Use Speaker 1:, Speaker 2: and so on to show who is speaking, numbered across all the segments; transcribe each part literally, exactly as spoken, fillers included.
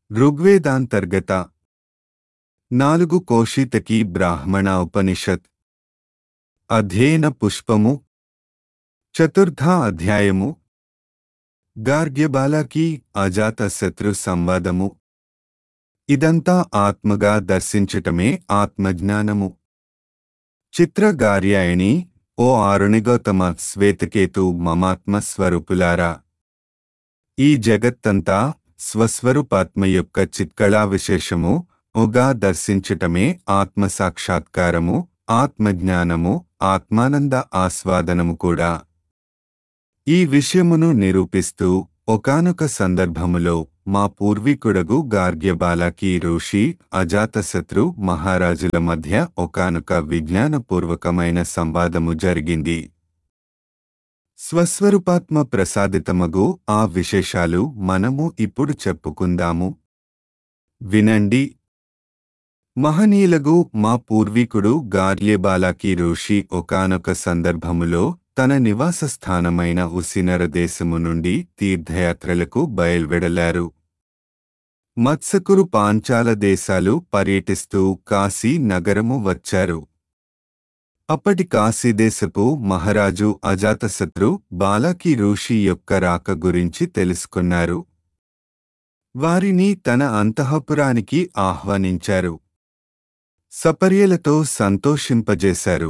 Speaker 1: ఋగ్వేదాంతర్గత నాలుగు కోశితకి బ్రాహ్మణ ఉపనిషత్ అధ్యయన పుష్పము చతుర్థ అధ్యాయము గార్గ్యబాలకి అజాతశత్రు సంవాదము. ఇదంతా ఆత్మగా దర్శించటమే ఆత్మజ్ఞానము. చిత్రగార్యాయణి ఓ ఆరుణిగౌతమ శ్వేతకేతు మమాత్మ స్వరూపులారా, ఈ జగత్తంతా స్వస్వరూపాత్మ యొక్క చిత్కళా విశేషము ఒగా దర్శించటమే ఆత్మసాక్షాత్కారము, ఆత్మజ్ఞానము, ఆత్మానంద ఆస్వాదనము కూడా. ఈ విషయమును నిరూపిస్తూ ఒకానొక సందర్భములో మా పూర్వీకుడగు గార్గ్యబాలకి ఋషి అజాతశత్రు మహారాజుల మధ్య ఒకానొక విజ్ఞానపూర్వకమైన సంవాదము జరిగింది. స్వస్వరూపాత్మ ప్రసాదితమగు ఆ విశేషాలు మనము ఇప్పుడు చెప్పుకుందాము. వినండి. మహనీయులగు మా పూర్వీకుడు గార్గ్యబాలకి ఋషి ఒకానొక సందర్భములో తన నివాస స్థానమైన ఉసినర దేశము నుండి తీర్థయాత్రలకు బయల్వెడలారు. మత్స్యకురు పాంచాల దేశాలు పర్యటిస్తూ కాశీ నగరము వచ్చారు. అప్పటి కాశీదేశపు మహారాజు అజాతశత్రు బాలకి ఋషి యొక్క రాక గురించి తెలుసుకున్నారు. వారిని తన అంతఃపురానికి ఆహ్వానించారు. సపర్యలతో సంతోషింపజేశారు.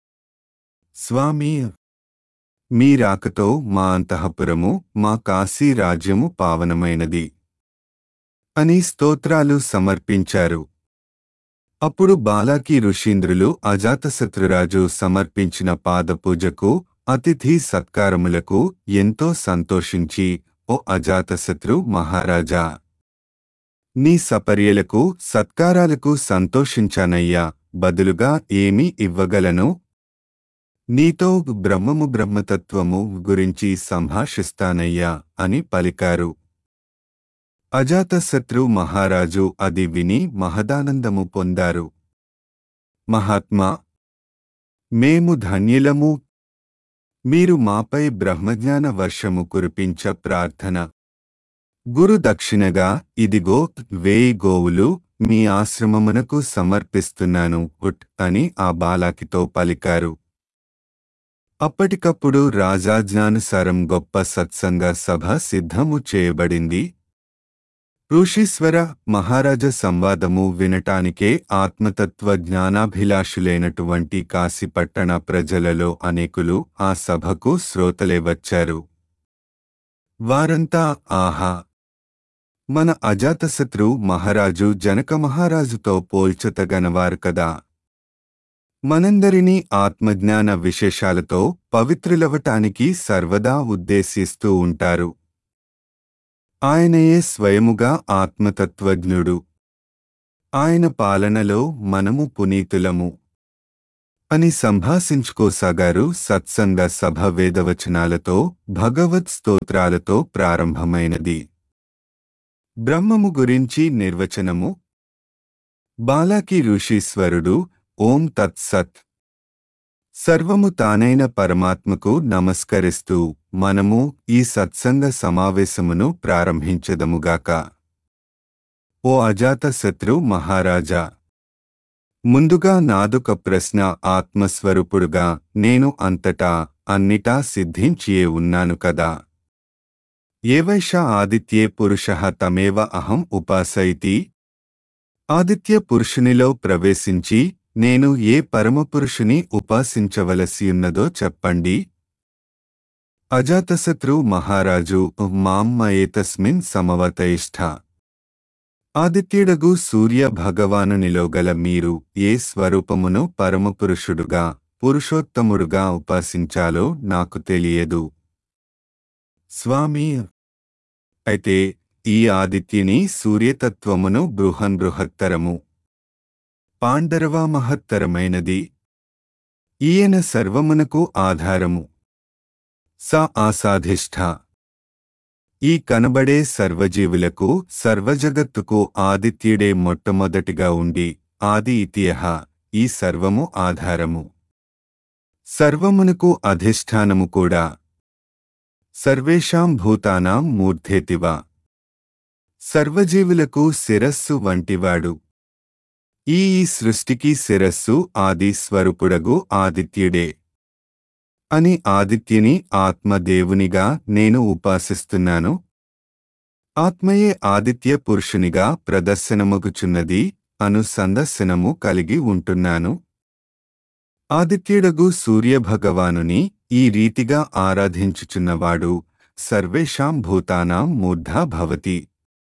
Speaker 1: స్వామి, మీ రాకతో మా అంతఃపురము, మా కాశీ రాజ్యము పావనమైనది అని స్తోత్రాలు సమర్పించారు. అప్పుడు బాలకి ఋషీంద్రులు అజాతశత్రురాజు సమర్పించిన పాదపూజకు, అతిథి సత్కారములకు ఎంతో సంతోషించి, ఓ అజాతశత్రు మహారాజా, నీ సపర్యలకు సత్కారాలకు సంతోషించానయ్యా, బదులుగా ఏమి ఇవ్వగలను? నీతో బ్రహ్మము బ్రహ్మతత్వము గురించి సంభాషిస్తానయ్యా అని పలికారు. అజాతశత్రు మహారాజు అది విని మహదానందము పొందారు. మహాత్మా, మేము ధన్యులము. మీరు మాపై బ్రహ్మజ్ఞాన వర్షము కురిపించ ప్రార్థన. గురు దక్షిణగా ఇదిగో వేయి గోవులు మీ ఆశ్రమమునకు సమర్పిస్తున్నాను ఉట్ అని ఆ బాలకితో పలికారు. అప్పటికప్పుడు రాజాజ్ఞానుసారం గొప్ప సత్సంగ సభ సిద్ధము చేయబడింది. ఋషీశ్వర మహారాజ సంవాదము వినటానికే ఆత్మతత్వ జ్ఞానాభిలాషులైనటువంటి కాశీపట్టణ ప్రజలలో అనేకులు ఆ సభకు శ్రోతలే వచ్చారు. వారంతా ఆహా, మన అజాతశత్రు మహారాజు జనక మహారాజుతో పోల్చతగనవారు కదా, మనందరినీ ఆత్మజ్ఞాన విశేషాలతో పవిత్రులవటానికి సర్వదా ఉద్దేశిస్తూ ఉంటారు. ఆయనయే స్వయముగా ఆత్మతత్వజ్ఞుడు. ఆయన పాలనలో మనము పునీతులము అని సంభాషించుకోసాగారు. సత్సంగ సభ వేదవచనాలతో, భగవత్ స్తోత్రాలతో ప్రారంభమైనది. బ్రహ్మము గురించి నిర్వచనము. బాలకి ఋషీశ్వరుడు ఓం తత్సత్. సర్వము తానైన పరమాత్మకు నమస్కరిస్తూ మనము ఈ సత్సంగ సమావేశమును ప్రారంభించదముగాక. ఓ అజాతశత్రు మహారాజా, ముందుగా నాదొక ప్రశ్న. ఆత్మస్వరూపుడుగా నేను అంతటా అన్నిటా సిద్ధించియే ఉన్నాను కదా. ఏవైష ఆదిత్యే పురుషః తమేవ అహం ఉపాసయితి. ఆదిత్య పురుషునిలో ప్రవేశించి నేను ఏ పరమపురుషుని ఉపాసించవలసియున్నదో చెప్పండి. అజాతశత్రు మహారాజు మామ్మ ఏతస్మిన్ సమవతయిష్ఠ. ఆదిత్యుడగు సూర్య భగవానునిలో గల మీరు ఏ స్వరూపమును పరమపురుషుడుగా, పురుషోత్తముడుగా ఉపాసించాలో నాకు తెలియదు. స్వామి, అయితే ఈ ఆదిత్యుని సూర్యతత్వమును బృహన్ బృహత్తరము, పాండరవ మహత్తరమైనది. ఈయన సర్వమునకు ఆధారము. స ఆసాధిష్ఠ. ఈ కనబడే సర్వజీవులకు, సర్వజగత్తుకు ఆదిత్యుడే మొట్టమొదటిగా ఉండి, ఆది ఇతియః, ఈ సర్వము ఆధారము. సర్వమునకు అధిష్టానము కూడా. సర్వేషాం భూతానాం మూర్ధేతివ. సర్వజీవులకు శిరస్సు వంటివాడు. ఈ ఈ సృష్టికి శిరస్సు ఆది స్వరూపుడగు ఆదిత్యుడే అని ఆదిత్యుని ఆత్మదేవునిగా నేను ఉపాసిస్తున్నాను. ఆత్మయే ఆదిత్య పురుషునిగా ప్రదర్శనమగుచున్నది అను సందర్శనము కలిగి ఉంటున్నాను. ఆదిత్యుడగు సూర్యభగవానుని ఈ రీతిగా ఆరాధించుచున్నవాడు సర్వేషాం భూతానాం మూర్ధా భవతి.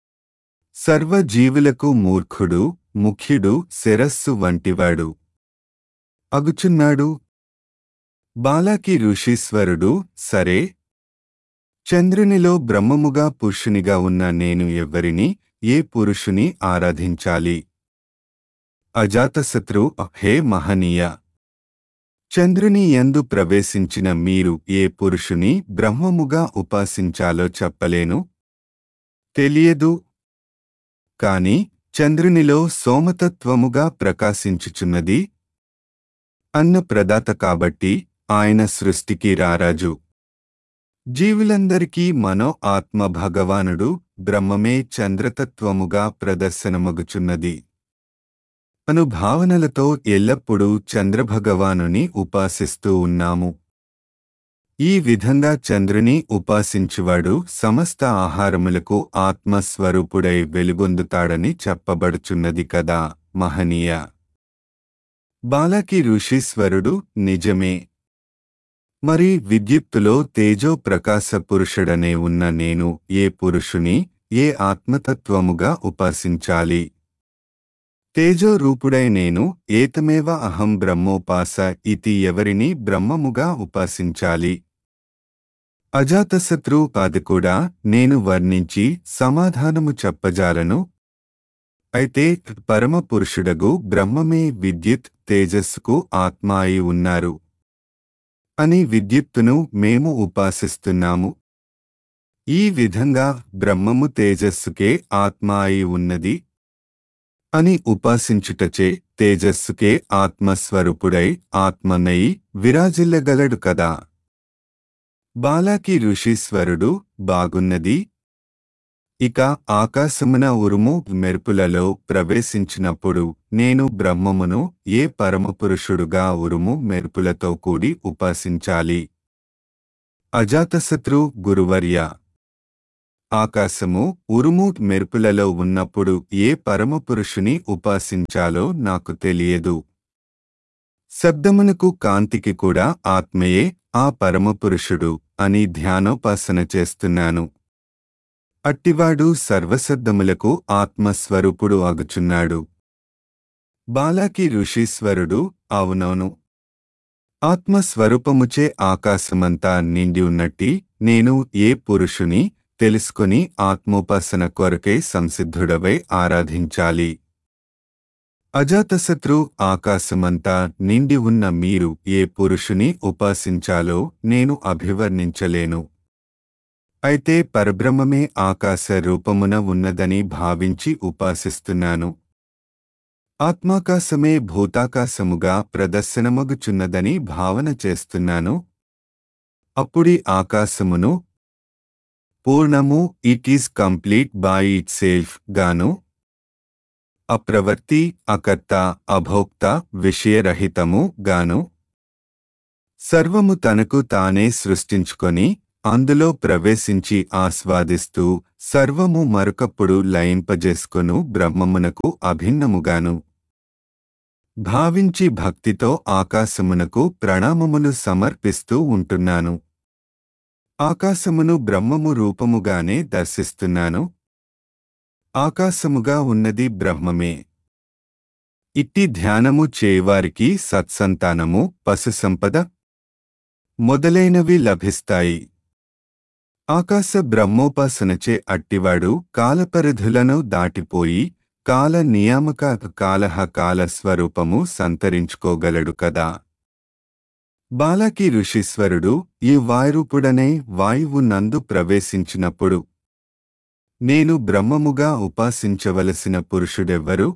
Speaker 1: సర్వజీవులకు మూర్ఖుడు, ముఖ్యుడు, శిరస్సు వంటివాడు అగుచున్నాడు. బాలాకి ఋషీశ్వరుడు, సరే, చంద్రునిలో బ్రహ్మముగా పురుషునిగా ఉన్న నేను ఎవ్వరిని, ఏ పురుషుని ఆరాధించాలి? అజాతశత్రు, హే మహనీయ! చంద్రుని యందు ప్రవేశించిన మీరు ఏ పురుషుని బ్రహ్మముగా ఉపాసించాలో చెప్పలేను. తెలియదు. కాని చంద్రునిలో సోమతత్వముగా ప్రకాశించుచున్నది అన్న ప్రదాత కాబట్టి ఆయన సృష్టికి రారాజు. జీవులందరికీ మనో ఆత్మ భగవానుడు బ్రహ్మమే చంద్రతత్వముగా ప్రదర్శనమగుచున్నది అను భావనలతో ఎల్లప్పుడూ చంద్రభగవానుని ఉపాసిస్తూ ఉన్నాము. ఈ విధంగా చంద్రుని ఉపాసించువాడు సమస్త ఆహారములకు ఆత్మస్వరూపుడై వెలుగొందుతాడని చెప్పబడుచున్నది కదా మహనీయ! బాలాకి ఋషీశ్వరుడు, నిజమే. మరి విద్యుత్తులో తేజో ప్రకాశ పురుషుడనే ఉన్న నేను ఏ పురుషుని, ఏ ఆత్మతత్వముగా ఉపాసించాలి? తేజో రూపుడై నేను ఏతమేవ అహం బ్రహ్మోపాస ఇతి ఎవరిని బ్రహ్మముగా ఉపాసించాలి? అజాతశత్రు అది కూడా నేను వర్ణించి సమాధానము చెప్పజాలను. అయితే పరమ పురుషుడగు బ్రహ్మమే విద్యుత్ తేజస్సుకు ఆత్మ అయి ఉన్నారు అని విద్యుత్తును మేము ఉపాసిస్తున్నాము. ఈ విధంగా బ్రహ్మము తేజస్సుకే ఆత్మ అయి ఉన్నది అని ఉపాసించుటచే తేజస్సుకే ఆత్మస్వరూపుడై ఆత్మనయి విరాజిల్లగలడు కదా. బాలాకి ఋషీశ్వరుడు, బాగున్నది. ఇక ఆకాశమున ఉరుము మెరుపులలో ప్రవేశించినప్పుడు నేను బ్రహ్మమును ఏ పరమపురుషుడుగా ఉరుము మెరుపులతో కూడి ఉపాసించాలి? అజాతశత్రు, గురువర్య! ఆకాశము ఉరుము మెరుపులలో ఉన్నప్పుడు ఏ పరమపురుషుని ఉపాసించాలో నాకు తెలియదు. శబ్దమునకు కాంతికి కూడా ఆత్మయే ఆ పరమపురుషుడు అని ధ్యానోపాసన చేస్తున్నాను. అట్టివాడు సర్వశబ్దములకు ఆత్మస్వరూపుడు అగుచున్నాడు. బాలాకి ఋషీశ్వరుడు, అవునవును. ఆత్మస్వరూపముచే ఆకాశమంతా నిండి ఉన్నట్టి నేను ఏ పురుషుని తెలుసుకొని ఆత్మోపాసన కొరకై సంసిద్ధుడవై ఆరాధించాలి? అజాతశత్రు, ఆకాశమంతా నిండి ఉన్న మీరు ఏ పురుషుని ఉపాసించాలో నేను అభివర్ణించలేను. అయితే పరబ్రహ్మమే ఆకాశ రూపమున ఉన్నదని భావించి ఉపాసిస్తున్నాను. ఆత్మాకాశమే భూతాకాశముగా ప్రదర్శనమగుచున్నదని భావన చేస్తున్నాను. అప్పుడి ఆకాశమును పూర్ణము, it is complete by itself గాను, అప్రవర్తి, అకర్త, అభోక్త, విషయరహితము గాను, సర్వము తనకు తానే సృష్టించుకొని అందులో ప్రవేశించి ఆస్వాదిస్తూ సర్వము మరొకప్పుడు లయింపజేసుకొను బ్రహ్మమునకు అభిన్నముగాను భావించి భక్తితో ఆకాశమునకు ప్రణామములు సమర్పిస్తూ ఉంటున్నాను. ఆకాశమును బ్రహ్మము రూపముగానే దర్శిస్తున్నాను. ఆకాశముగా ఉన్నది బ్రహ్మమే. ఇట్టి ధ్యానము చేయువారికి సత్సంతానము, పశుసంపద మొదలైనవి లభిస్తాయి. ఆకాశ బ్రహ్మోపాసనచే అట్టివాడు కాలపరిధులను దాటిపోయి కాల నియామక కాలహ కాలస్వరూపము సంతరించుకోగలడు కదా. బాలాకి ఋషీశ్వరుడు ఈ వాయురూపుడనే వాయువు నందు ప్రవేశించినప్పుడు నేను బ్రహ్మముగా ఉపాసించవలసిన పురుషుడెవ్వరు?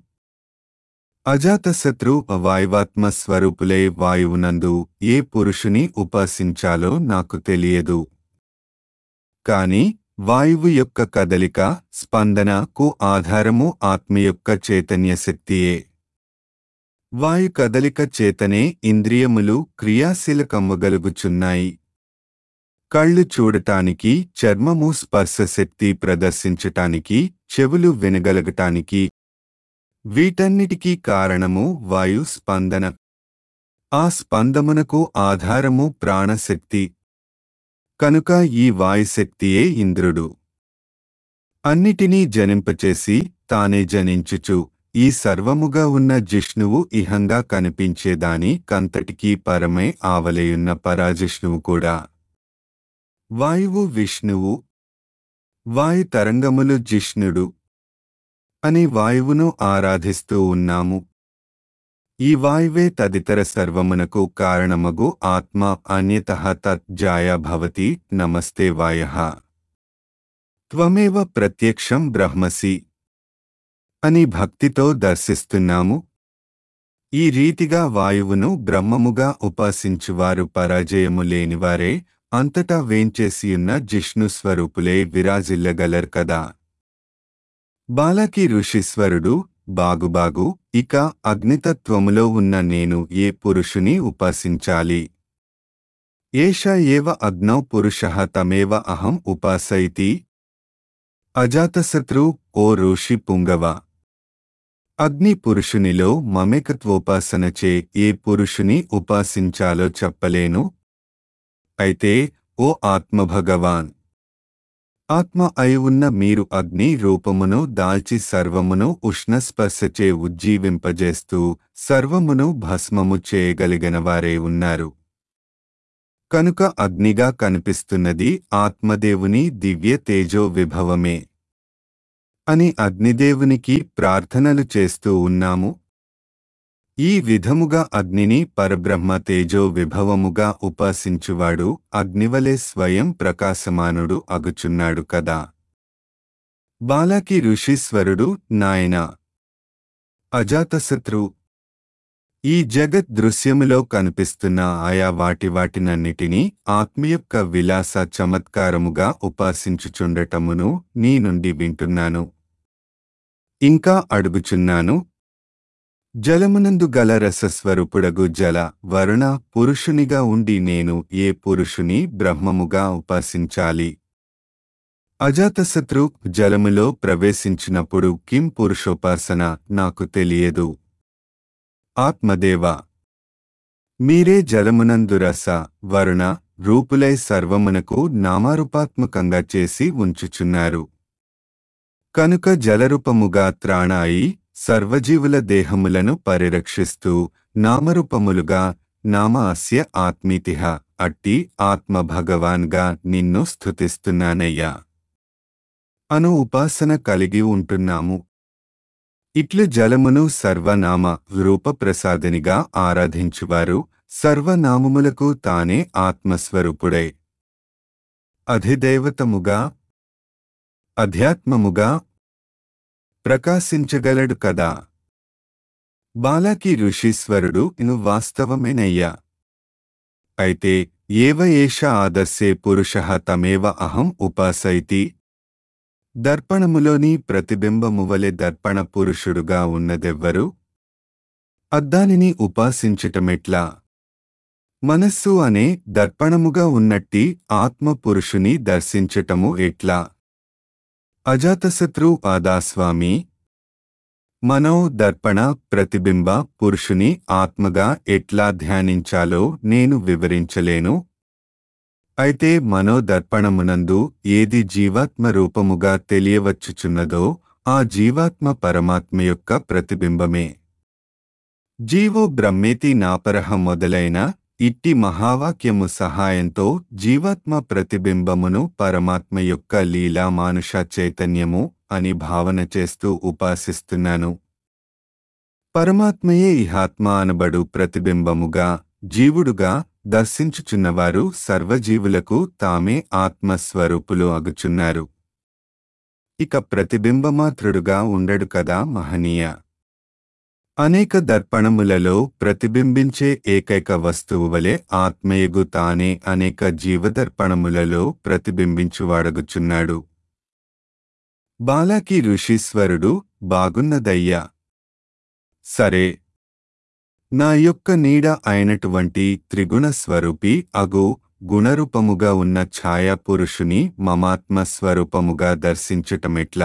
Speaker 1: అజాతశత్రు, వాయువాత్మ స్వరూపులే వాయువునందు ఏ పురుషుని ఉపాసించాలో నాకు తెలియదు. కాని వాయువు యొక్క కదలిక స్పందనకు ఆధారము ఆత్మ యొక్క చైతన్య శక్తియే. వాయు కదలిక చేతనే ఇంద్రియములు క్రియాశీలకమ్మగలుగుచున్నాయి. కళ్ళు చూడటానికి, చర్మము స్పర్శ శక్తి ప్రదర్శించటానికి, చెవులు వినగలగటానికి, వీటన్నిటికీ కారణము వాయు స్పందన. ఆ స్పందమునకు ఆధారము ప్రాణశక్తి. కనుక ఈ వాయుశక్తియే ఇంద్రుడు. అన్నిటినీ జనింపచేసి తానే జనించుచు ఈ సర్వముగా ఉన్న జిష్ణువు ఇహంగా కనిపించేదాని కంతటికీ పరమై ఆవలేయున్న పరాజిష్ణువు కూడా. వాయువు విష్ణువు, వాయు తరంగములు జిష్ణుడు అని వాయువును ఆరాధిస్తూ ఉన్నాము. ఈ వాయువే తదితర సర్వమునకు కారణమగు ఆత్మ. అన్యతః తత్ జాయా భవతి. నమస్తే వాయః త్వమేవ ప్రత్యక్షం బ్రహ్మసి అని భక్తితో దర్శిస్తున్నాము. ఈ రీతిగా వాయువును బ్రహ్మముగా ఉపాసించువారు పరాజయము లేనివారే, అంతటా వేంచేసియున్న జిష్ణు స్వరూపులే విరాజిల్లగలరు కదా. బాలకి ఋషీశ్వరుడు బాగుబాగు ఇక అగ్నితత్వములో ఉన్న నేను ఏ పురుషుని ఉపాసించాలి? ఏష ఏవ అగ్నౌ పురుషః తమేవ అహం ఉపాసయితి. అజాతశత్రు ఓ ఋషి పుంగవ, అగ్ని పురుషునిలో మమేకత్వోపాసనచే ఏ పురుషుని ఉపాసించాలో చెప్పలేను. అయితే ఓ ఆత్మభగవాన్, ఆత్మ అయి ఉన్న మీరు అగ్ని రూపమును దాల్చి సర్వమును ఉష్ణస్పర్శచే ఉజ్జీవింపజేస్తూ సర్వమును భస్మము చేయగలిగినవారే ఉన్నారు. కనుక అగ్నిగా కనిపిస్తున్నది ఆత్మదేవుని దివ్య తేజో విభవమే అని అగ్నిదేవునికి ప్రార్థనలు చేస్తూ ఉన్నాము. ఈ విధముగా అగ్నిని పరబ్రహ్మ తేజో విభవముగా ఉపాసించువాడు అగ్నివలే స్వయం ప్రకాశమానుడు అగుచున్నాడు కదా. బాలకి ఋషీశ్వరుడు, నాయనా అజాతశత్రు, ఈ జగత్ దృశ్యములో కనిపిస్తున్న ఆయా వాటి వాటినన్నిటినీ ఆత్మ యొక్క విలాస చమత్కారముగా ఉపాసించుచుండటమును నీ నుండి వింటున్నాను. ఇంకా అడుగుచున్నాను. జలమునందు గల రసస్వరూపుడగు జల వరుణ పురుషునిగా ఉండి నేను ఏ పురుషుని బ్రహ్మముగా ఉపాసించాలి? అజాతశత్రు, జలములో ప్రవేశించినప్పుడు కిం పురుషోపాసన నాకు తెలియదు. ఆత్మదేవ, మీరే జలమునందు రస వరుణ రూపులై సర్వమునకు నామారూపాత్మకంగా చేసి ఉంచుచున్నారు. కనుక జలరూపముగా త్రాణాయి సర్వజీవుల దేహములను పరిరక్షిస్తూ నామరూపములుగా నామ అస్య ఆత్మీతిహ అట్టి ఆత్మ భగవాన్గా నిన్ను స్తుతిస్తున్నానయ్యా అను ఉపాసన కలిగి ఉంటున్నాము. ఇట్లు జలమును సర్వనామ రూపప్రసాదినిగా ఆరాధించువారు సర్వనామములకు తానే ఆత్మస్వరూపుడై అధిదేవతముగా అధ్యాత్మముగా ప్రకాశించగలడు కదా. బాలకి ఋషీశ్వరుడు, ఇను వాస్తవమేనయ్యా. అయితే ఏవ ఏష ఆదర్శే పురుషః తమేవ అహం ఉపాసయితి. దర్పణములోని ప్రతిబింబమువలె దర్పణ పురుషుడుగా ఉన్నదెవ్వరు? అద్దానిని ఉపాసించటమెట్లా? మనస్సు అనే దర్పణముగా ఉన్నట్టి ఆత్మ పురుషుని దర్శించటము ఎట్లా? అజాతశత్రు పాదాస్వామి, మనో దర్పణ ప్రతిబింబ పురుషుని ఆత్మగా ఎట్లా ధ్యానించాలో నేను వివరించలేను. అయితే మనోదర్పణమునందు ఏది జీవాత్మ రూపముగా తెలియవచ్చుచున్నదో ఆ జీవాత్మ పరమాత్మ యొక్క ప్రతిబింబమే. జీవో బ్రహ్మేతి నాపరహ మొదలైన ఇట్టి మహావాక్యము సహాయంతో జీవాత్మ ప్రతిబింబమును పరమాత్మ యొక్క లీలా మానుష చైతన్యము అని భావన చేస్తూ ఉపాసిస్తున్నాను. పరమాత్మయే ఇహాత్మ అనబడు ప్రతిబింబముగా జీవుడుగా దర్శించుచున్నవారు సర్వజీవులకు తామే ఆత్మస్వరూపులు అగుచున్నారు. ఇక ప్రతిబింబమాత్రుడుగా ఉండడు కదా మహనీయ. అనేక దర్పణములలో ప్రతిబింబించే ఏకైక వస్తువు వలె ఆత్మయగు తానే అనేక జీవదర్పణములలో ప్రతిబింబించువాడగుచున్నాడు. బాలకి ఋషీశ్వరుడు: బాగున్నదయ్యా. సరే. నా యొక్క నీడ అయినటువంటి త్రిగుణ స్వరూపి అగు గుణరూపముగా ఉన్న ఛాయా పురుషుని మమాత్మ స్వరూపముగా దర్శించటమెట్లా?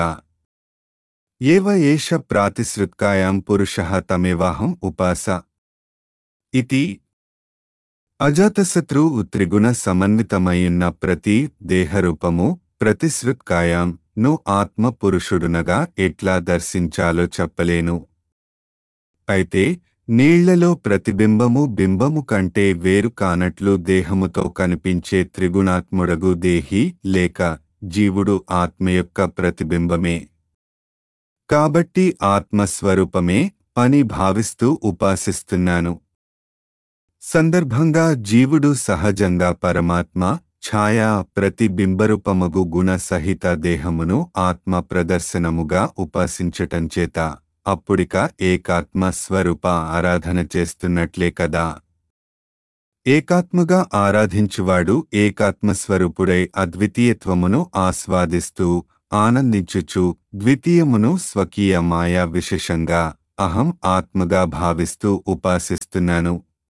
Speaker 1: ఏవ ఏష ప్రాతిశ్రుత్కాయాం పురుషః తమేవాహం ఉపాస ఇతి. అజాతశత్రు త్రిగుణ సమన్వితమైయున్న ప్రతి దేహరూపము ప్రతిశ్రుత్కాయాం ను ఆత్మ పురుషుడునగా ఎట్లా దర్శించాలో చెప్పలేను. అయితే నీళ్లలో ప్రతిబింబము బింబము కంటే వేరు కానట్లు దేహముతో కనిపించే త్రిగుణాత్ముడగు దేహి లేక జీవుడు ఆత్మ యొక్క ప్రతిబింబమే. కాబట్టి ఆత్మస్వరూపమే పని భావిస్తూ ఉపాసిస్తున్నాను. సందర్భంగా జీవుడు సహజంగా పరమాత్మ ఛాయా ప్రతిబింబరూపమగు గుణ సహిత దేహమును ఆత్మ ప్రదర్శనముగా ఉపాసించటంచేత అప్పుడిక ఏకాత్మ స్వరూప ఆరాధన చేస్తున్నట్లే కదా. ఏకాత్మగా ఆరాధించువాడు ఏకాత్మస్వరూపుడై అద్వితీయత్వమును ఆస్వాదిస్తూ ఆనందించుచు ద్వితీయమును స్వకీయ మాయా విశేషంగా అహం ఆత్మగా భావిస్తూ ఉపాసిస్తున్నాను.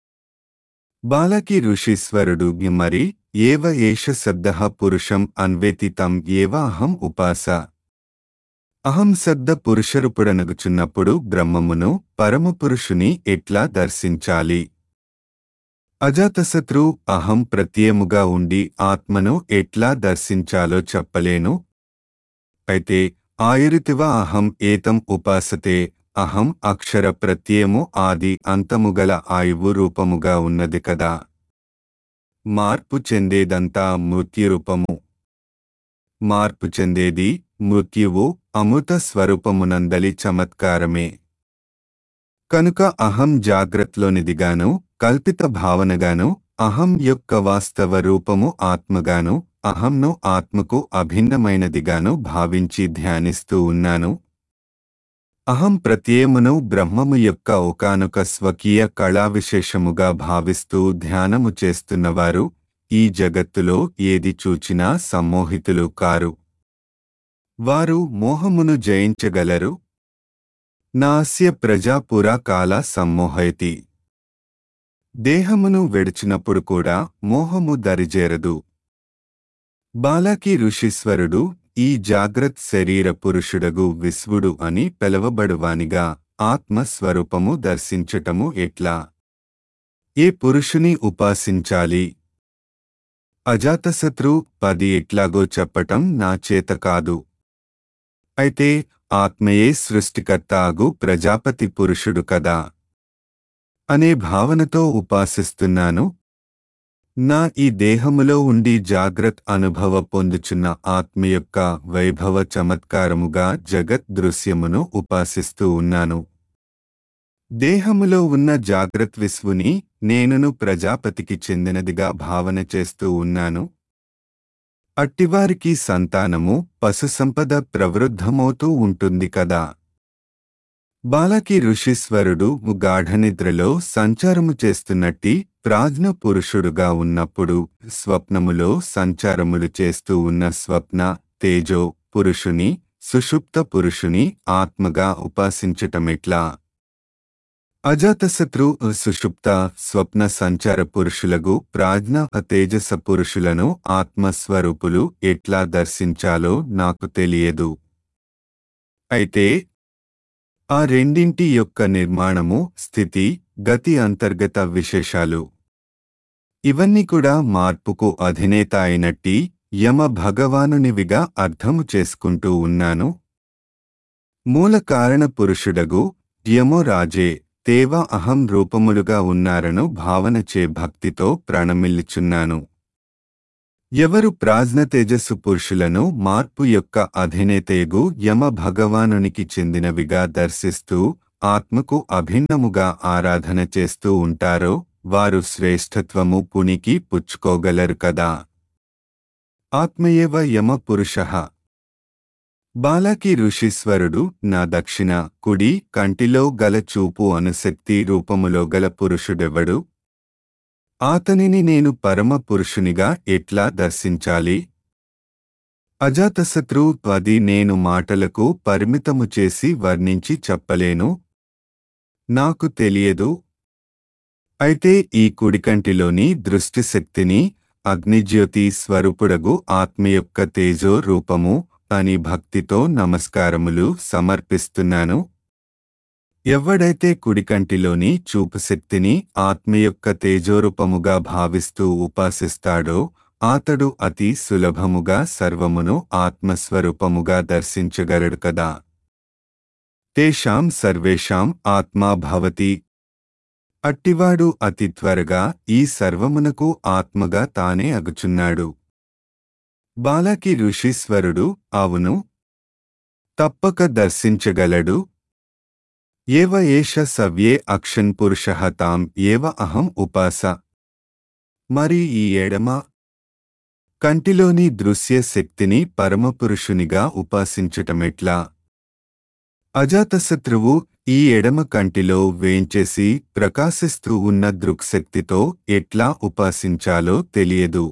Speaker 1: బాలకి ఋషీశ్వరుడు: మరి ఏవ ఏష శబ్దః పురుషం అన్వేతి తం ఏవ అహం ఉపాస. అహం శబ్ద పురుషరూపుడనగుచున్నప్పుడు బ్రహ్మమును పరమపురుషుని ఎట్లా దర్శించాలి? అజాతశత్రు: అహం ప్రత్యయముగా ఉండి ఆత్మను ఎట్లా దర్శించాలో చెప్పలేను. అయితే ఆయురితివ అహం ఏతం ఉపాసతే. అహం అక్షర ప్రత్యయము ఆది అంతముగల ఆయువు రూపముగా ఉన్నది కదా. మార్పు చెందేదంతా మృత్యురూపము. మార్పు చెందేది మృత్యువు అమృత స్వరూపమునందలి చమత్కారమే. కనుక అహం జాగ్రత్తలోనిదిగాను కల్పిత భావనగాను అహం యొక్క వాస్తవ రూపము ఆత్మగాను అహంను ఆత్మకు అభిన్నమైనదిగాను భావించి ధ్యానిస్తూ ఉన్నాను. అహం ప్రత్యయమును బ్రహ్మము యొక్క ఒకానొక స్వకీయ కళావిశేషముగా భావిస్తూ ధ్యానము చేస్తున్నవారు ఈ జగత్తులో ఏది చూచినా సమ్మోహితులు కారు. వారు మోహమును జయించగలరు. నాస్య ప్రజా పురా కాల సమ్మోహయతి. దేహమును వెడిచినప్పుడు కూడా మోహము దరిజేరదు. బాలకి ఋషీశ్వరుడు ఈ జాగ్రత్ శరీర పురుషుడగు విశ్వుడు అని పిలవబడువానిగా ఆత్మస్వరూపము దర్శించటము ఎట్లా? ఏ పురుషుని ఉపాసించాలి? అజాతశత్రు: పది ఎట్లాగో చెప్పటం నా చేత కాదు. అయితే ఆత్మయే సృష్టికర్త అగు ప్రజాపతి పురుషుడు కదా అనే భావనతో ఉపాసిస్తున్నాను. నా ఈ దేహములో ఉండి జాగ్రత్ అనుభవ పొందుచున్న ఆత్మ యొక్క వైభవ చమత్కారముగా జగత్ దృశ్యమును ఉపాసిస్తూ ఉన్నాను. దేహములో ఉన్న జాగ్రత్ విశ్వుని నేనును ప్రజాపతికి చెందినదిగా భావన చేస్తూ ఉన్నాను. అట్టివారికి సంతానము పశుసంపద ప్రవృద్ధమవుతూ ఉంటుంది కదా. బాలకి ఋషీశ్వరుడు గాఢనిద్రలో సంచారము చేస్తున్నట్టి ప్రాజ్ఞ పురుషుడుగా ఉన్నప్పుడు స్వప్నములో సంచారములు చేస్తూ ఉన్న స్వప్న తేజో పురుషుని సుషుప్త పురుషుని ఆత్మగా ఉపాసించటమెట్లా? అజాతశత్రు: సుషుప్త స్వప్న సంచార పురుషులగు ప్రాజ్ఞ తేజస పురుషులను ఆత్మస్వరూపులు ఎట్లా దర్శించాలో నాకు తెలియదు. అయితే ఆ రెండింటి యొక్క నిర్మాణము, స్థితి, గతి అంతర్గత విశేషాలు ఇవన్నీ కూడా మార్పుకు అధినేత అయినట్టి యమ భగవానునివిగా అర్థము చేసుకుంటూ ఉన్నాను. మూల కారణ పురుషుడగు యమో రాజే తేవ అహం రూపములుగా ఉన్నారను భావనచే భక్తితో ప్రణమిల్లుచున్నాను. ఎవరు ప్రాజ్ఞ తేజస్సు పురుషులను మార్పు యొక్క అధినేతయగు యమ భగవానునికి చెందినవిగా దర్శిస్తూ ఆత్మకు అభిన్నముగా ఆరాధన చేస్తూ ఉంటారో వారు శ్రేష్ఠత్వము పునికి పుచ్చుకోగలరు కదా. ఆత్మయేవ యమ పురుషః. బాలకి ఋషీశ్వరుడు నా దక్షిణ కుడి కంటిలో గల చూపు అనుశక్తి రూపములో గల పురుషుడెవడు? ఆతనిని నేను పరమ పురుషునిగా ఎట్లా దర్శించాలి? అజాతశత్రు అది నేను మాటలకు పరిమితము చేసి వర్ణించి చెప్పలేను. నాకు తెలియదు. అయితే ఈ కుడికంటిలోని దృష్టిశక్తిని అగ్నిజ్యోతి స్వరూపుడగు ఆత్మ యొక్క తేజో రూపము అని భక్తితో నమస్కారములు సమర్పిస్తున్నాను. ఎవడైతే కుడికంటిలోని చూపుశక్తిని ఆత్మ యొక్క తేజోరూపముగా భావిస్తూ ఉపాసిస్తాడో అతడు అతి సులభముగా సర్వమును ఆత్మస్వరూపముగా దర్శించగలడు కదా. తేషాం సర్వేషాం ఆత్మా భవతి. అట్టివాడు అతి త్వరగా ఈ సర్వమునకు ఆత్మగా తానే అగుచున్నాడు. బాలకి ఋషీశ్వరుడు అవును, తప్పక దర్శించగలడు. ఏవ ఏష సవ్యే అక్షన్ పురుషః తాం ఏవ అహం ఉపాస. మరి ఈ ఎడమ కంటిలోని దృశ్య శక్తిని పరమపురుషునిగా ఉపాసించటమెట్లా? అజాతశత్రువు ఈ ఎడమ కంటిలో వేంచేసి ప్రకాశిస్తూ ఉన్న దృక్శక్తితో ఎట్లా ఉపాసించాలో తెలియదు.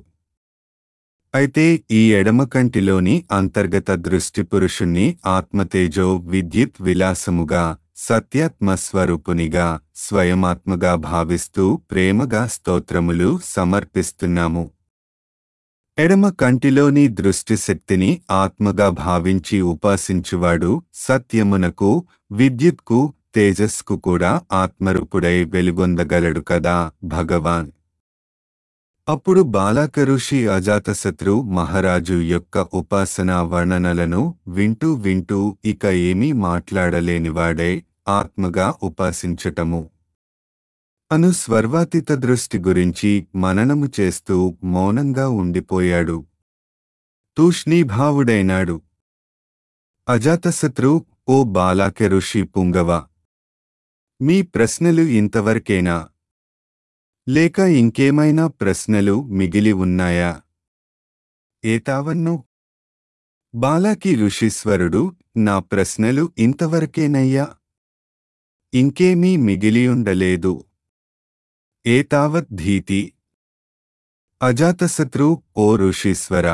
Speaker 1: అయితే ఈ ఎడమ కంటిలోని అంతర్గత దృష్టి పురుషుణ్ణి ఆత్మతేజో విద్యుత్ విలాసముగా సత్యాత్మస్వరూపునిగా స్వయమాత్మగా భావిస్తూ ప్రేమగా స్తోత్రములు సమర్పిస్తున్నాము. ఎడమ కంటిలోని దృష్టిశక్తిని ఆత్మగా భావించి ఉపాసించువాడు సత్యమునకు విద్యుత్కు తేజస్కు కూడా ఆత్మరూపుడై వెలుగొందగలడు కదా భగవాన్. అప్పుడు బాలక ఋషి అజాతశత్రు మహారాజు యొక్క ఉపాసనా వర్ణనలను వింటూ వింటూ ఇక ఏమీ మాట్లాడలేనివాడై ఆత్మగా ఉపాసించటము అను స్వర్వాతీత దృష్టి గురించి మననము చేస్తూ మౌనంగా ఉండిపోయాడు. తూష్ణీభావుడైనాడు. అజాతశత్రు ఓ బాలక ఋషి పుంగవ, మీ ప్రశ్నలు ఇంతవరకేనా? లేక ఇంకేమైనా ప్రశ్నలు మిగిలి ఉన్నాయా? ఏతావన్ను? బాలకి ఋషీశ్వరుడు నా ప్రశ్నలు ఇంతవరకేనయ్యా, ఇంకేమీ మిగిలియుండలేదు. ఏతావత్ ధీతి. అజాతశత్రు ఓ ఋషీశ్వర,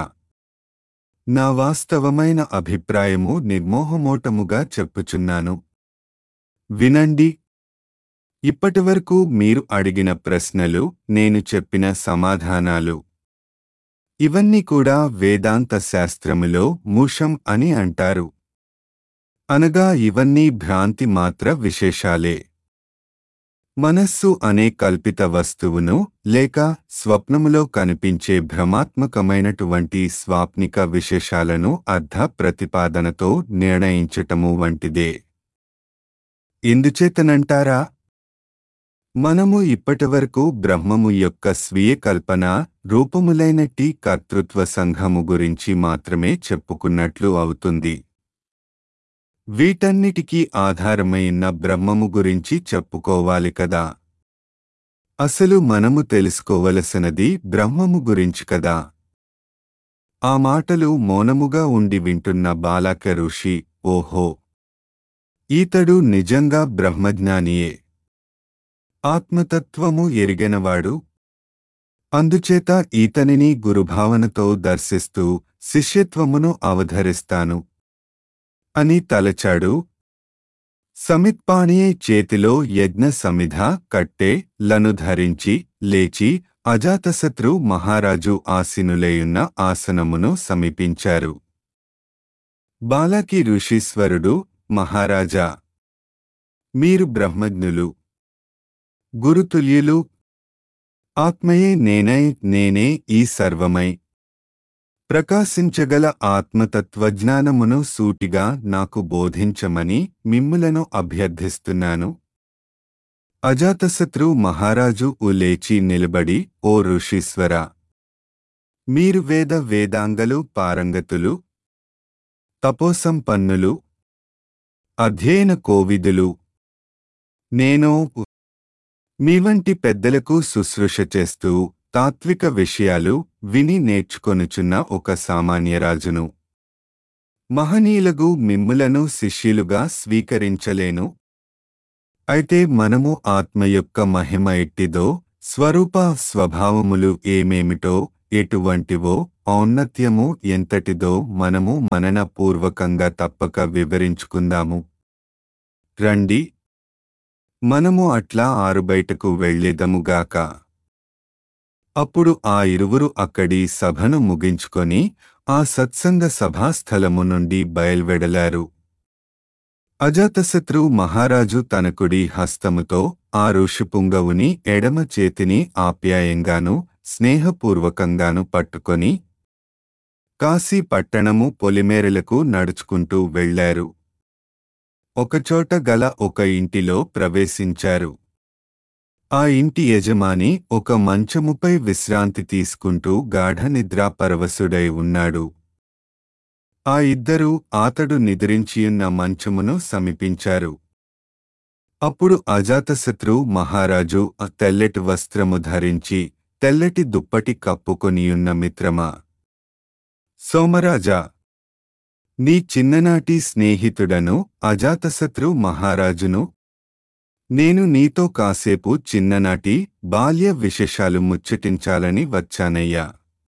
Speaker 1: నా వాస్తవమైన అభిప్రాయము నిర్మోహమోటముగా చెప్పుచున్నాను. వినండి. ఇప్పటివరకు మీరు అడిగిన ప్రశ్నలు, నేను చెప్పిన సమాధానాలు ఇవన్నీ కూడా వేదాంత శాస్త్రములో మూషం అని అంటారు. అనగా ఇవన్నీ భ్రాంతి మాత్ర విశేషాలే. మనస్సు అనే కల్పిత వస్తువును లేక స్వప్నములో కనిపించే భ్రమాత్మకమైనటువంటి స్వాప్నిక విశేషాలను అర్థ ప్రతిపాదనతో నిర్ణయించటము వంటిదే. ఎందుచేతనంటారా? మనము ఇప్పటివరకు బ్రహ్మము యొక్క స్వీయ కల్పన రూపములైనట్టి కర్తృత్వ సంఘము గురించి మాత్రమే చెప్పుకున్నట్లు అవుతుంది. వీటన్నిటికీ ఆధారమైన బ్రహ్మము గురించి చెప్పుకోవాలి కదా. అసలు మనము తెలుసుకోవలసినది బ్రహ్మము గురించి కదా. ఆ మాటలు మౌనముగా ఉండి వింటున్న బాలక ఋషి, ఓహో, ఈతడు నిజంగా బ్రహ్మజ్ఞానియే, ఆత్మతత్వము ఎరిగెనవాడు. అందుచేత ఈతనిని గురుభావనతో దర్శిస్తూ శిష్యత్వమును అవధరిస్తాను అని తలచాడు. సమిత్పాణియే చేతిలో యజ్ఞ సమిధ కట్టె లను ధరించి లేచి అజాతశత్రు మహారాజు ఆసీనులేయున్న ఆసనమును సమీపించారు. బాలకి ఋషీశ్వరుడు, మహారాజా, మీరు బ్రహ్మజ్ఞులు, గురుతుల్యులు. ఆత్మయే నేనై నేనే ఈ సర్వమై ప్రకాశించగల ఆత్మతత్వజ్ఞానమును సూటిగా నాకు బోధించమని మిమ్ములను అభ్యర్థిస్తున్నాను. అజాతశత్రు మహారాజు లేచి నిలబడి, ఓ ఋషీశ్వర, మీరు వేద వేదాంగలు పారంగతులు, తపోసంపన్నులు, అధ్యయన కోవిదులు. నేను మీ వంటి పెద్దలకు శుశ్రూష చేస్తూ తాత్విక విషయాలు విని నేర్చుకొనుచున్న ఒక సామాన్యరాజును. మహనీయులగు మిమ్ములను శిష్యులుగా స్వీకరించలేను. అయితే మనము ఆత్మ యొక్క మహిమ ఎట్టిదో, స్వరూప స్వభావములు ఏమేమిటో ఎటువంటివో, ఔన్నత్యము ఎంతటిదో మనము మననపూర్వకంగా తప్పక వివరించుకుందాము. రండి, మనము అట్లా ఆరుబయటకు వెళ్ళెదముగాక. అప్పుడు ఆ ఇరువురు అక్కడి సభను ముగించుకొని ఆ సత్సంగ సభాస్థలము నుండి బయల్వెడలారు. అజాతశత్రు మహారాజు తన కుడి హస్తముతో ఆ ఋషిపుంగవుని ఎడమ చేతిని ఆప్యాయంగాను స్నేహపూర్వకంగాను పట్టుకొని కాశీ పట్టణము పొలిమేరలకు నడుచుకుంటూ వెళ్లారు. ఒకచోట గల ఒక ఇంటిలో ప్రవేశించారు. ఆ ఇంటి యజమాని ఒక మంచముపై విశ్రాంతి తీసుకుంటూ గాఢనిద్రా పరవశుడై ఉన్నాడు. ఆ ఇద్దరూ అతడు నిద్రించియున్న మంచమును సమీపించారు. అప్పుడు అజాతశత్రు మహారాజు ఆ తెల్లటి వస్త్రము ధరించి తెల్లటి దుప్పటి కప్పుకొనియున్న మిత్రమా, సోమరాజా, నీ చిన్ననాటి స్నేహితుడను అజాతశత్రు మహారాజును. నేను నీతో కాసేపు చిన్ననాటి బాల్య విశేషాలు ముచ్చటించాలని వచ్చానయ్యా.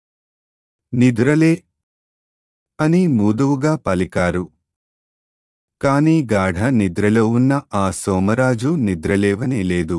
Speaker 1: నిద్రలే అని మృదువుగా పలికారు. కాని గాఢ నిద్రలో ఉన్న ఆ సోమరాజు నిద్రలేవనే లేదు.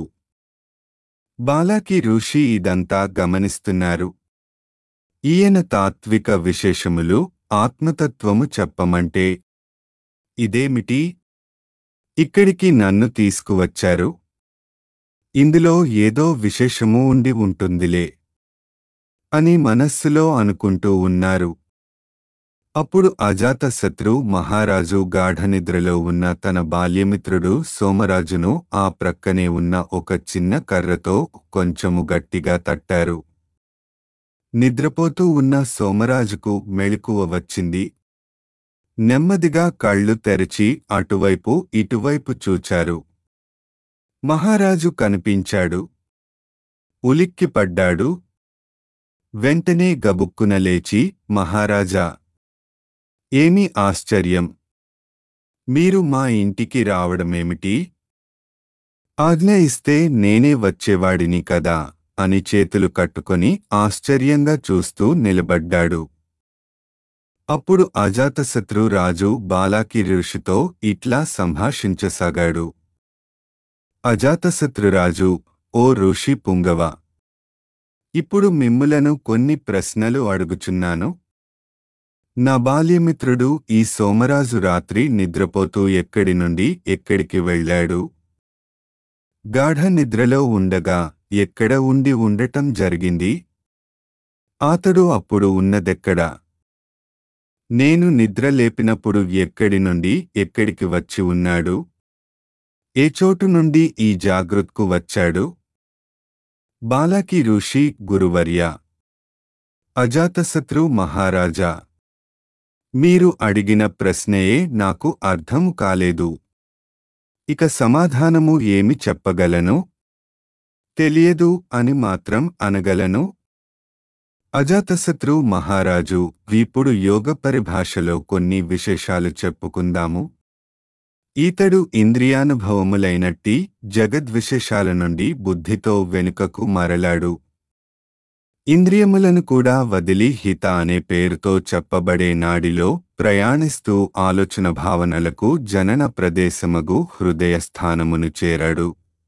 Speaker 1: బాలాకి ఋషి ఇదంతా గమనిస్తున్నారు. ఈయన తాత్విక విశేషములు, ఆత్మతత్వము చెప్పమంటే ఇదేమిటి? ఇక్కడికి నన్ను తీసుకువచ్చారు. ఇందులో ఏదో విశేషము ఉండి ఉంటుందిలే అని మనస్సులో అనుకుంటూ ఉన్నారు. అప్పుడు అజాతశత్రు మహారాజు గాఢనిద్రలో ఉన్న తన బాల్యమిత్రుడు సోమరాజును ఆ ప్రక్కనే ఉన్న ఒక చిన్న కర్రతో కొంచెము గట్టిగా తట్టారు. నిద్రపోతూ ఉన్న సోమరాజుకు మెళకువ వచ్చింది. నెమ్మదిగా కళ్ళు తెరచి అటువైపు ఇటువైపు చూచారు. మహారాజు కనిపించాడు. ఉలిక్కిపడ్డాడు. వెంటనే గబుక్కున లేచి, మహారాజా, ఏమి ఆశ్చర్యం! మీరు మా ఇంటికి రావడమేమిటి? ఆజ్ఞ ఇస్తే నేనే వచ్చేవాడిని కదా అని చేతులు కట్టుకొని ఆశ్చర్యంగా చూస్తూ నిలబడ్డాడు. అప్పుడు అజాతశత్రు రాజు బాలాకి ఋషితో ఇట్లా సంభాషించసాగాడు. అజాతశత్రురాజు, ఓ ఋషి పుంగవ, ఇప్పుడు మిమ్ములను కొన్ని ప్రశ్నలు అడుగుచున్నాను. నా బాల్యమిత్రుడు ఈ సోమరాజు రాత్రి నిద్రపోతూ ఎక్కడి నుండి ఎక్కడికి వెళ్ళాడు? గాఢ నిద్రలో ఉండగా ఎక్కడ ఉండి ఉండటం జరిగింది? అతడు అప్పుడు ఉన్నదెక్కడా? నేను నిద్ర లేపినప్పుడు ఎక్కడి నుండి ఎక్కడికి వచ్చి ఉన్నాడు? ఏ చోటు నుండి ఈ జాగృత్కు వచ్చాడు? బాలాకి ఋషి, గురువర్య, అజాతశత్రు మహారాజా, మీరు అడిగిన ప్రశ్నయే నాకు అర్థం కాలేదు. ఇక సమాధానము ఏమి చెప్పగలను? తెలియదు అని మాత్రం అనగలను. అజాతశత్రు మహారాజు, ఇప్పుడు యోగ పరిభాషలో కొన్ని విశేషాలు చెప్పుకుందాము. ఈతడు ఇంద్రియానుభవములైనట్టి జగద్విశేషాల నుండి బుద్ధితో వెనుకకు మరలాడు. ఇంద్రియములను కూడా వదిలి హిత అనే పేరుతో చెప్పబడే నాడిలో ప్రయాణిస్తూ ఆలోచన భావనలకు జనన ప్రదేశమగు హృదయస్థానమును చేరాడు.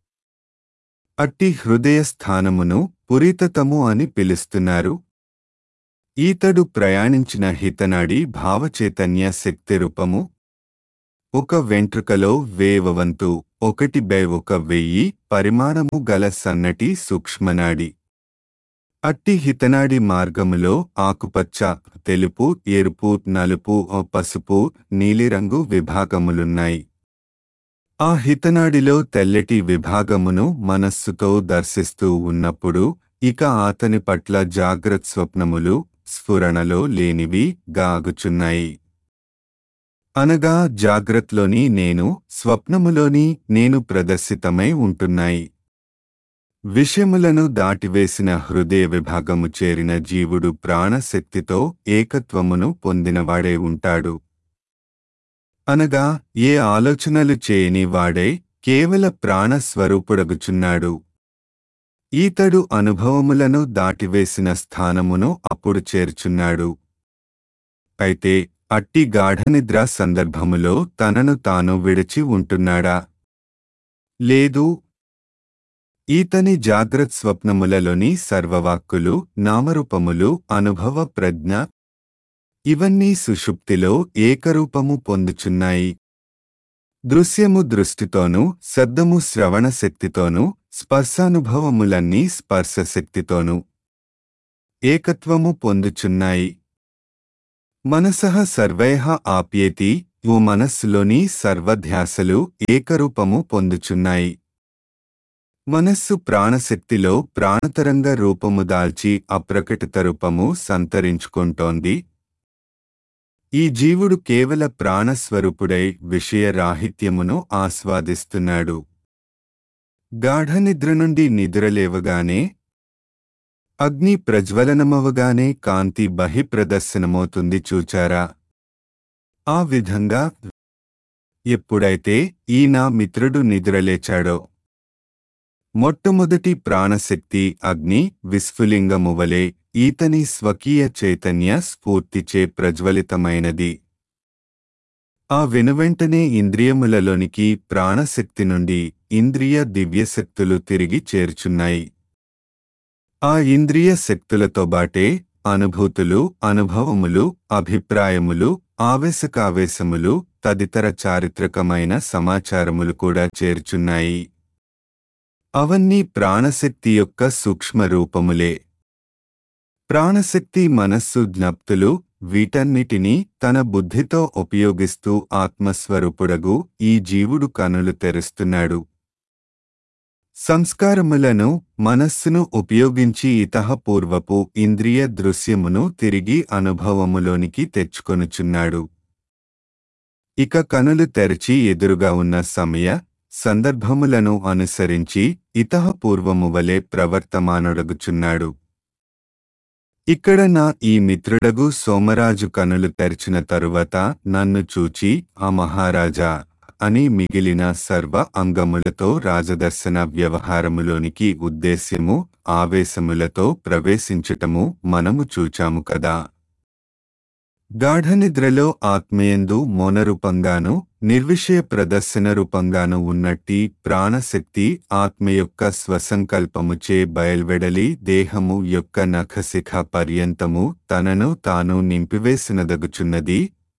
Speaker 1: అట్టి హృదయస్థానమును పురీతతము అని పిలుస్తున్నారు. ఈతడు ప్రయాణించిన హితనాడి భావచైతన్య శక్తి రూపము. ఒక వెంట్రుకలో వేవవంతు ఒకటి బై ఒక వెయ్యి పరిమాణము గల సన్నటి సూక్ష్మనాడి. అట్టి హితనాడి మార్గములో ఆకుపచ్చ, తెలుపు, ఎరుపు, నలుపు, పసుపు, నీలిరంగు విభాగములున్నాయి. ఆ హితనాడిలో తెల్లటి విభాగమును మనస్సుతో దర్శిస్తూ ఉన్నప్పుడు ఇక అతని పట్ల జాగ్రత్త స్వప్నములు స్ఫురణలో లేనివి గాగుచున్నాయి. అనగా జాగ్రత్తలోని నేను, స్వప్నములోని నేను ప్రదర్శితమై ఉంటున్నాయి. విషయములను దాటివేసిన హృదయ విభాగము చేరిన జీవుడు ప్రాణశక్తితో ఏకత్వమును పొందినవాడే ఉంటాడు. అనగా ఏ ఆలోచనలు చేయని వాడై కేవల ప్రాణస్వరూపుడగుచున్నాడు. ఈతడు అనుభవములను దాటివేసిన స్థానమును అప్పుడు చేర్చున్నాడు. అయితే అట్టి గాఢనిద్ర సందర్భములో తనను తాను విడిచి ఉంటున్నాడా? లేదు. ఈతని జాగ్రత్ స్వప్నములలోని సర్వవాక్కులు, నామరూపములు, అనుభవ ప్రజ్ఞ ఇవన్నీ సుషుప్తిలో ఏకరూపము పొందుచున్నాయి. దృశ్యము దృష్టితోనూ, శబ్దము శ్రవణ శక్తితోనూ, స్పర్శానుభవములన్నీ స్పర్శ శక్తితోనూ ఏకత్వము పొందుచున్నాయి. మనసః సర్వైః ఆప్యేతి, ఓ మనస్సులోని సర్వధ్యాసలు ఏకరూపము పొందుచున్నాయి. మనస్సు ప్రాణశక్తిలో ప్రాణతరంగ రూపము దాల్చి అప్రకటిత రూపము సంతరించుకుంటోంది. ఈ జీవుడు కేవల ప్రాణస్వరూపుడై విషయరాహిత్యమును ఆస్వాదిస్తున్నాడు. గాఢనిద్ర నుండి నిద్రలేవగానే, అగ్ని ప్రజ్వలనమవగానే కాంతి బహిప్రదర్శనమవుతుంది చూచారా? ఆ విధంగా ఎప్పుడైతే ఈ నా మిత్రుడు నిద్రలేచాడో, మొట్టమొదటి ప్రాణశక్తి అగ్ని విస్ఫులింగమువలే ఈతని స్వకీయ చైతన్య స్ఫూర్తిచే ప్రజ్వలితమైనది. ఆ వెనువెంటనే ఇంద్రియములలోనికి ప్రాణశక్తి నుండి ఇంద్రియ దివ్యశక్తులు తిరిగి చేర్చున్నాయి. ఆ ఇంద్రియ శక్తులతోబాటే అనుభూతులు, అనుభవములు, అభిప్రాయములు, ఆవేశకావేశములు తదితర చారిత్రకమైన సమాచారములు కూడా చేర్చున్నాయి. అవన్నీ ప్రాణశక్తి యొక్క సూక్ష్మ రూపములే. ప్రాణశక్తి, మనస్సు, జ్ఞప్తులు వీటన్నిటినీ తన బుద్ధితో ఉపయోగిస్తూ ఆత్మస్వరూపుడగు ఈ జీవుడు కనులు తెరుస్తున్నాడు. సంస్కారములను, మనస్సును ఉపయోగించి ఇతఃపూర్వపు ఇంద్రియ దృశ్యమును తిరిగి అనుభవములోనికి తెచ్చుకొనుచున్నాడు. ఇక కనులు తెరచి ఎదురుగా ఉన్న సమయ సందర్భములను అనుసరించి ఇతఃపూర్వము వలె ప్రవర్తమానొడగుచున్నాడు. ఇక్కడ నా ఈ మిత్రుడగు సోమరాజు కనులు తెరిచిన తరువాత నన్ను చూచి ఆ మహారాజా అని మిగిలిన సర్వ అంగములతో రాజదర్శన వ్యవహారములోనికి ఉద్దేశ్యము, ఆవేశములతో ప్రవేశించటము మనము చూచాము కదా. గాఢనిద్రలో ఆత్మయందు మౌనరూపంగాను, నిర్విషయ ప్రదర్శన రూపంగాను ఉన్నట్టి ప్రాణశక్తి ఆత్మ యొక్క స్వసంకల్పముచే బయల్వెడలి దేహము యొక్క నఖశిఖ పర్యంతము తనను తాను నింపివేసినదగుచున్నది.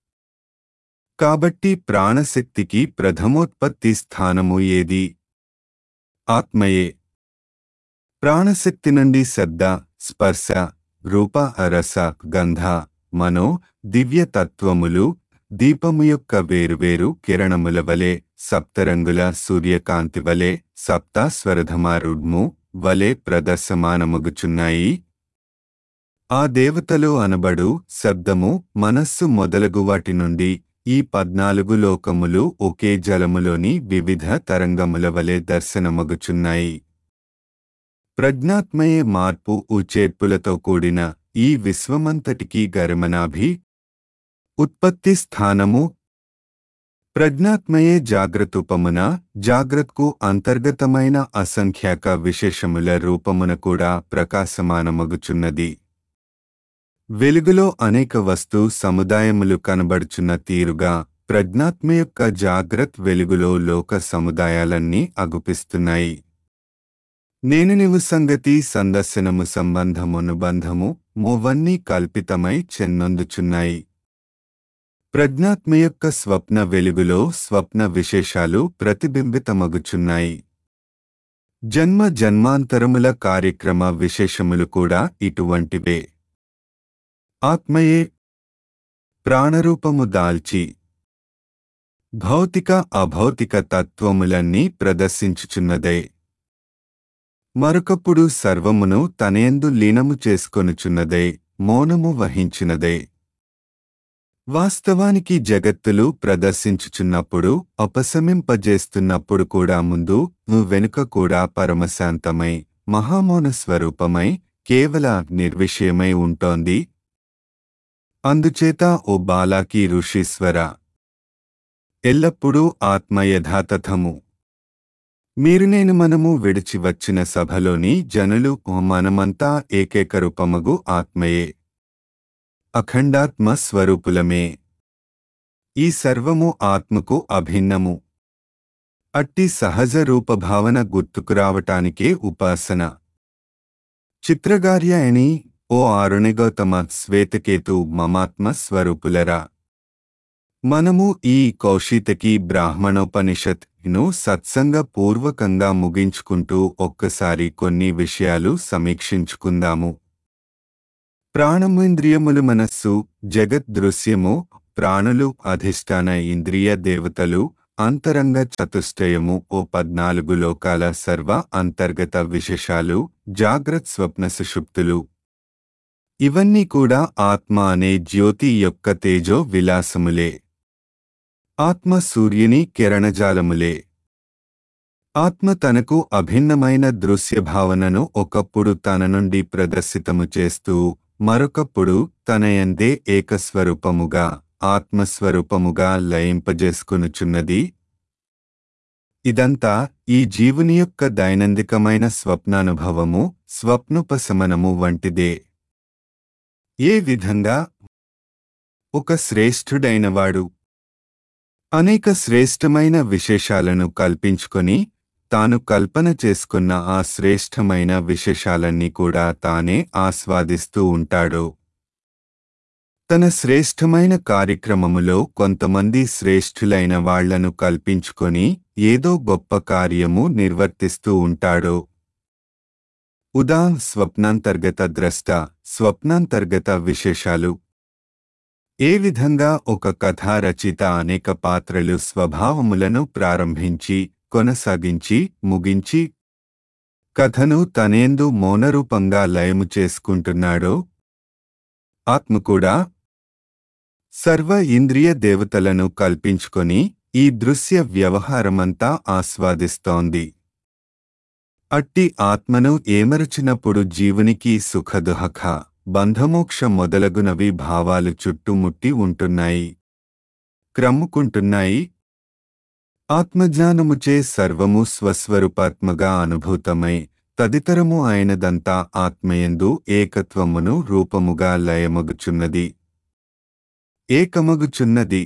Speaker 1: కాబట్టి ప్రాణశక్తికి ప్రథమోత్పత్తి స్థానము ఏది? ఆత్మయే. ప్రాణశక్తి నుండి శబ్ద, స్పర్శ, రూప, రస, గంధ, మనో, దివ్య తత్వములు దీపము యొక్క వేరువేరు కిరణముల వలె, సప్తరంగుల సూర్యకాంతి వలె, సప్తాస్వరధమారుడ్ము వలె ప్రదర్శమానమగుచున్నాయి. ఆ దేవతలు అనబడు శబ్దము, మనస్సు మొదలగు వాటి నుండి ఈ పద్నాలుగు లోకములు ఒకే జలములోని వివిధ తరంగముల వలె దర్శనమగుచున్నాయి. ప్రజ్ఞాత్మయే మార్పు ఉచేర్పులతో కూడిన ఈ విశ్వమంతటికీ గరిమనాభి ఉత్పత్తి స్థానము. ప్రజ్ఞాత్మయే జాగ్రత్తూపమున, జాగ్రత్కు అంతర్గతమైన అసంఖ్యాక విశేషముల రూపమున కూడా ప్రకాశమానమగుచున్నది. వెలుగులో అనేక వస్తు సముదాయములు కనబడుచున్న తీరుగా ప్రజ్ఞాత్మ యొక్క జాగ్రత్ వెలుగులో లోక సముదాయాలన్నీ అగుపిస్తున్నాయి. నేను నీవు సంగతి, సందర్శనము, సంబంధమునుబంధము మూవన్నీ కల్పితమై చెన్నొందుచున్నాయి. ప్రజ్ఞాత్మ యొక్క స్వప్న వెలుగులో స్వప్న విశేషాలు ప్రతిబింబితమగుచున్నాయి. జన్మ జన్మాంతరముల కార్యక్రమ విశేషములు కూడా ఇటువంటివే. ఆత్మయే ప్రాణరూపము దాల్చి భౌతిక అభౌతిక తత్వములన్నీ ప్రదర్శించుచున్నదే. మరొకప్పుడు సర్వమును తనయందు లీనము చేసుకొనుచున్నదే, మౌనము వహించినదే. వాస్తవానికి జగత్తులు ప్రదర్శించుచున్నప్పుడు, ఉపశమింపజేస్తున్నప్పుడు కూడా ముందు వెనుక కూడా పరమశాంతమై మహామౌన స్వరూపమై కేవల నిర్విషయమై ఉంటోంది. అందుచేత ఓ బాలాకి ఋషీశ్వర, ఎల్లప్పుడూ ఆత్మ యథాతథము మీరు నేను మనము విడిచి వచ్చిన సభలోని జనులు మనమంతా ఏకైక రూపమగు ఆత్మయే, అఖండాత్మ స్వరూపులమే. ఈ సర్వము ఆత్మకు అభిన్నము. అట్టి సహజ రూపభావన గుర్తుకురావటానికే ఉపాసన. చిత్రగార్యాయణి ఓ ఆరుణిగౌతమ శ్వేతకేతు మమాత్మ స్వరూపులరా. మనము ఈ కౌశితకి బ్రాహ్మణోపనిషత్ ను సత్సంగ పూర్వకంగా ముగించుకుంటూ ఒక్కసారి కొన్ని విషయాలు సమీక్షించుకుందాము. ప్రాణము, ఇంద్రియములు, మనస్సు, జగత్ దృశ్యము, ప్రాణులు, అధిష్టాన ఇంద్రియ దేవతలు, అంతరంగ చతుష్టయము ఓ పద్నాలుగు లోకాల సర్వ అంతర్గత విశేషాలు, జాగ్రత్ స్వప్న సుషుప్తులు, ఇవన్నీ కూడా ఆత్మ అనే జ్యోతి యొక్క తేజో విలాసములే. ఆత్మ సూర్యుని కిరణజాలములే. ఆత్మ తనకు అభిన్నమైన దృశ్య భావనను ఒకప్పుడు తన నుండి ప్రదర్శితము చేస్తూ మరొకప్పుడు తనయందే ఏకస్వరూపముగా ఆత్మస్వరూపముగా లయింపజేసుకొనుచున్నది. ఇదంతా ఈ జీవుని యొక్క దైనందికమైన స్వప్నానుభవము, స్వప్నోపశమనము వంటిదే. ఏ విధంగా? ఒక శ్రేష్ఠుడైనవాడు అనేక శ్రేష్టమైన విశేషాలను కల్పించుకొని తాను కల్పన చేసుకున్న ఆ శ్రేష్టమైన విశేషాలన్నీ కూడా తానే ఆస్వాదిస్తూ ఉంటాడు. తన శ్రేష్టమైన కార్యక్రమములో కొంతమంది శ్రేష్ఠులైన వాళ్లను కల్పించుకొని ఏదో గొప్ప కార్యము నిర్వర్తిస్తూ ఉంటాడు. ఉదా స్వప్నాంతర్గత ద్రష్ట, స్వప్నాంతర్గత విశేషాలు. ఏ విధంగా ఒక కథా రచయిత అనేక పాత్రలు స్వభావములను ప్రారంభించి కొనసాగించి ముగించి కథను తనేందు మౌనరూపంగా లయము చేసుకుంటున్నాడో, ఆత్మ కూడా సర్వ ఇంద్రియ దేవతలను కల్పించుకొని ఈ దృశ్య వ్యవహారమంతా ఆస్వాదిస్తోంది. అట్టి ఆత్మను ఏమరచినప్పుడు జీవునికి సుఖదుహఖ, బంధమోక్ష మొదలగునవి భావాలు చుట్టుముట్టి ఉంటున్నాయి, క్రమ్ముకుంటున్నాయి. ఆత్మజ్ఞానముచే సర్వము స్వస్వరూపాత్మగా అనుభూతమై తదితరము అయినదంతా ఆత్మయందు ఏకత్వమును రూపముగా లయమగుచున్నది, ఏకమగుచున్నది.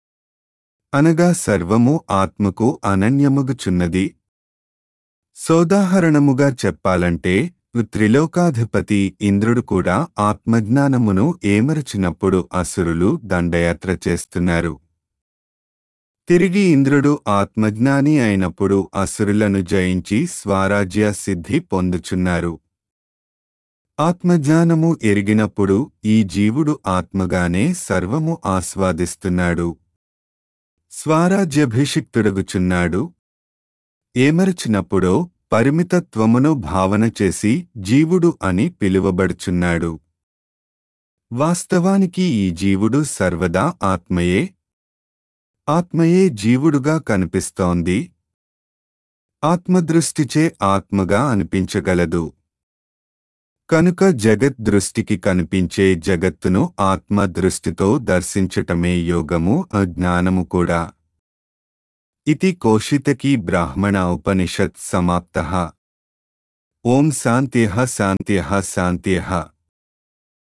Speaker 1: అనగా సర్వము ఆత్మకు అనన్యమగుచున్నది. సోదాహరణముగా చెప్పాలంటే త్రిలోకాధిపతి ఇంద్రుడు కూడా ఆత్మజ్ఞానమును ఏమరచినప్పుడు అసురులు దండయాత్ర చేస్తున్నారు. తిరిగి ఇంద్రుడు ఆత్మజ్ఞాని అయినప్పుడు అసురులను జయించి స్వరాజ్య సిద్ధి పొందుచున్నారు. ఆత్మజ్ఞానము ఎరిగినప్పుడు ఈ జీవుడు ఆత్మగానే సర్వము ఆస్వాదిస్తున్నాడు, స్వరాజ్యభిషిక్తుడగుచున్నాడు. ఏమరచినప్పుడో పరిమితత్వమును భావన చేసి జీవుడు అని పిలువబడుచున్నాడు. వాస్తవానికి ఈ జీవుడు సర్వదా ఆత్మయే. ఆత్మయే జీవుడుగా కనిపిస్తోంది. ఆత్మదృష్టిచే ఆత్మగా అనిపించగలదు. కనుక జగత్ దృష్టికి కనిపించే జగత్తును ఆత్మ దృష్టితో దర్శించటమే యోగము, అజ్ఞానము కూడా. इति कौशितकी ब्राह्मण उपनिषत् समाप्तः। ओम शान्त्यः शान्त्यः शान्त्यः।